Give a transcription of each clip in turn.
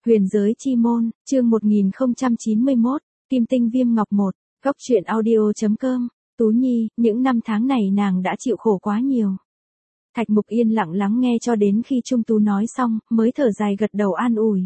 Huyền giới chi môn, chương 1091, Kim tinh viêm ngọc 1, góc truyện audio.com, Tú Nhi, những năm tháng này nàng đã chịu khổ quá nhiều. Thạch Mục yên lặng lắng nghe cho đến khi Trung Tú nói xong, mới thở dài gật đầu an ủi.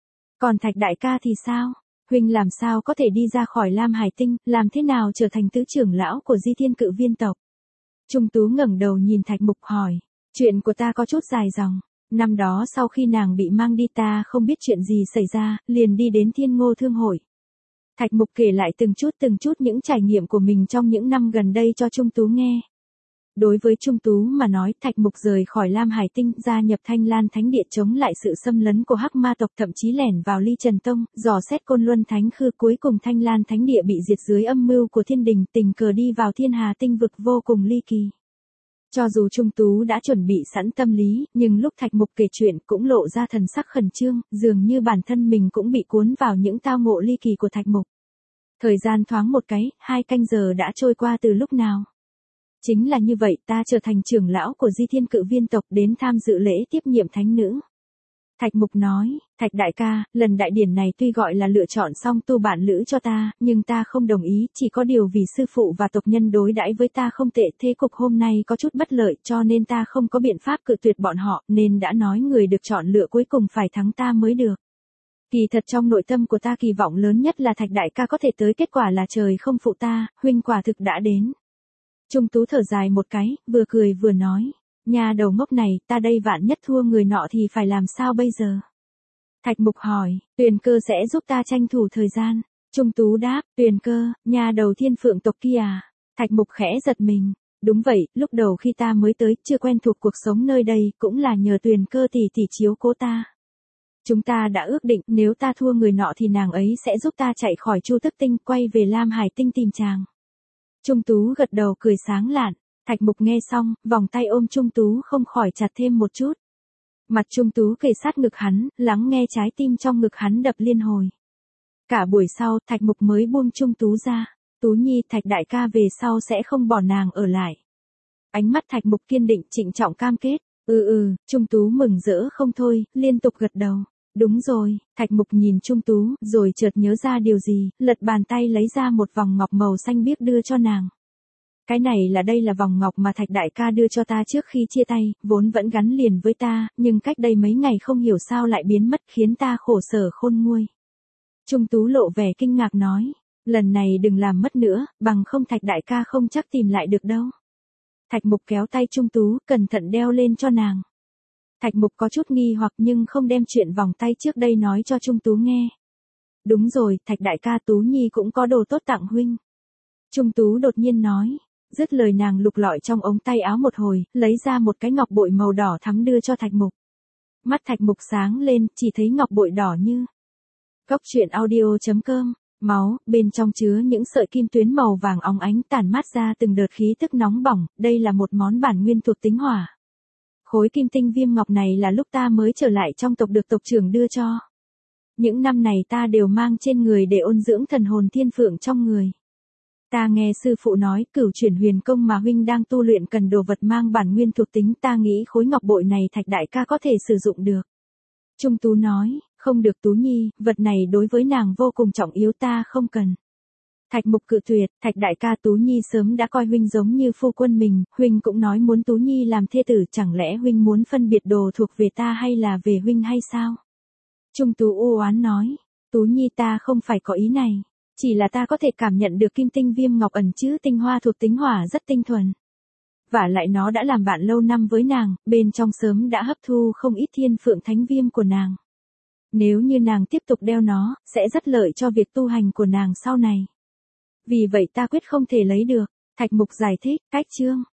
Còn Thạch đại ca thì sao? Huynh làm sao có thể đi ra khỏi Lam Hải Tinh, làm thế nào trở thành tứ trưởng lão của Di Thiên Cự Viên tộc? Trung Tú ngẩng đầu nhìn Thạch Mục hỏi, chuyện của ta có chút dài dòng. Năm đó sau khi nàng bị mang đi ta không biết chuyện gì xảy ra, liền đi đến Thiên Ngô Thương hội. Thạch Mục kể lại từng chút những trải nghiệm của mình trong những năm gần đây cho Trung Tú nghe. Đối với Trung Tú mà nói, Thạch Mục rời khỏi Lam Hải Tinh, gia nhập Thanh Lan Thánh Địa chống lại sự xâm lấn của Hắc Ma tộc, thậm chí lẻn vào Ly Trần Tông, dò xét Côn Luân Thánh Khư, cuối cùng Thanh Lan Thánh Địa bị diệt dưới âm mưu của Thiên Đình, tình cờ đi vào Thiên Hà Tinh vực vô cùng ly kỳ. Cho dù Trung Tú đã chuẩn bị sẵn tâm lý, nhưng lúc Thạch Mục kể chuyện cũng lộ ra thần sắc khẩn trương, dường như bản thân mình cũng bị cuốn vào những tao ngộ ly kỳ của Thạch Mục. Thời gian thoáng một cái, 2 canh giờ đã trôi qua từ lúc nào. Chính là như vậy, ta trở thành trưởng lão của Di Thiên Cự Viên tộc, đến tham dự lễ tiếp nhiệm thánh nữ. Thạch Mục nói, Thạch đại ca, lần đại điển này tuy gọi là lựa chọn song tu bạn lữ cho ta, nhưng ta không đồng ý, chỉ có điều vì sư phụ và tộc nhân đối đãi với ta không tệ, thế cục hôm nay có chút bất lợi cho nên ta không có biện pháp cự tuyệt bọn họ, nên đã nói người được chọn lựa cuối cùng phải thắng ta mới được. Kỳ thật trong nội tâm của ta kỳ vọng lớn nhất là Thạch đại ca có thể tới, kết quả là trời không phụ ta, huynh quả thực đã đến. Trung Tú thở dài một cái, vừa cười vừa nói. Nhà đầu ngốc này, ta đây vạn nhất thua người nọ thì phải làm sao bây giờ? Thạch Mục hỏi, Tuyền Cơ sẽ giúp ta tranh thủ thời gian. Trung Tú đáp, Tuyền Cơ, nhà đầu Thiên Phượng tộc kia à? Thạch Mục khẽ giật mình. Đúng vậy, lúc đầu khi ta mới tới, chưa quen thuộc cuộc sống nơi đây, cũng là nhờ Tuyền Cơ tỷ tỷ chiếu cố ta. Chúng ta đã ước định, nếu ta thua người nọ thì nàng ấy sẽ giúp ta chạy khỏi Chu Tức Tinh, quay về Lam Hải Tinh tìm chàng. Trung Tú gật đầu cười sáng lạn. Thạch Mục nghe xong, vòng tay ôm Trung Tú không khỏi chặt thêm một chút. Mặt Trung Tú kề sát ngực hắn, lắng nghe trái tim trong ngực hắn đập liên hồi. Cả buổi sau, Thạch Mục mới buông Trung Tú ra. Tú Nhi, Thạch đại ca về sau sẽ không bỏ nàng ở lại. Ánh mắt Thạch Mục kiên định, trịnh trọng cam kết. Trung Tú mừng rỡ không thôi, liên tục gật đầu. Đúng rồi, Thạch Mục nhìn Trung Tú, rồi chợt nhớ ra điều gì, lật bàn tay lấy ra một vòng ngọc màu xanh biếc đưa cho nàng. Cái này đây là vòng ngọc mà Thạch đại ca đưa cho ta trước khi chia tay, vốn vẫn gắn liền với ta, nhưng cách đây mấy ngày không hiểu sao lại biến mất, khiến ta khổ sở khôn nguôi. Trung Tú lộ vẻ kinh ngạc nói, lần này đừng làm mất nữa, bằng không Thạch đại ca không chắc tìm lại được đâu. Thạch Mục kéo tay Trung Tú, cẩn thận đeo lên cho nàng. Thạch Mục có chút nghi hoặc nhưng không đem chuyện vòng tay trước đây nói cho Trung Tú nghe. Đúng rồi, Thạch đại ca, Tú Nhi cũng có đồ tốt tặng huynh. Trung Tú đột nhiên nói. Dứt lời nàng lục lọi trong ống tay áo một hồi, lấy ra một cái ngọc bội màu đỏ thắm đưa cho Thạch Mục. Mắt Thạch Mục sáng lên, chỉ thấy ngọc bội đỏ như. Góc truyện audio.com, máu, bên trong chứa những sợi kim tuyến màu vàng óng ánh tản mát ra từng đợt khí tức nóng bỏng, đây là một món bản nguyên thuộc tính hỏa. Khối kim tinh viêm ngọc này là lúc ta mới trở lại trong tộc được tộc trưởng đưa cho. Những năm này ta đều mang trên người để ôn dưỡng thần hồn Thiên Phượng trong người. Ta nghe sư phụ nói, Cửu Chuyển Huyền Công mà huynh đang tu luyện cần đồ vật mang bản nguyên thuộc tính, ta nghĩ khối ngọc bội này Thạch đại ca có thể sử dụng được. Trung Tú nói, không được Tú Nhi, vật này đối với nàng vô cùng trọng yếu, ta không cần. Thạch Mục cự tuyệt, Thạch đại ca, Tú Nhi sớm đã coi huynh giống như phu quân mình, huynh cũng nói muốn Tú Nhi làm thê tử, chẳng lẽ huynh muốn phân biệt đồ thuộc về ta hay là về huynh hay sao? Trung Tú u oán nói, Tú Nhi ta không phải có ý này. Chỉ là ta có thể cảm nhận được kim tinh viêm ngọc ẩn chứa tinh hoa thuộc tính hỏa rất tinh thuần. Và lại nó đã làm bạn lâu năm với nàng, bên trong sớm đã hấp thu không ít Thiên Phượng thánh viêm của nàng. Nếu như nàng tiếp tục đeo nó, sẽ rất lợi cho việc tu hành của nàng sau này. Vì vậy ta quyết không thể lấy được. Thạch Mục giải thích, cách chương.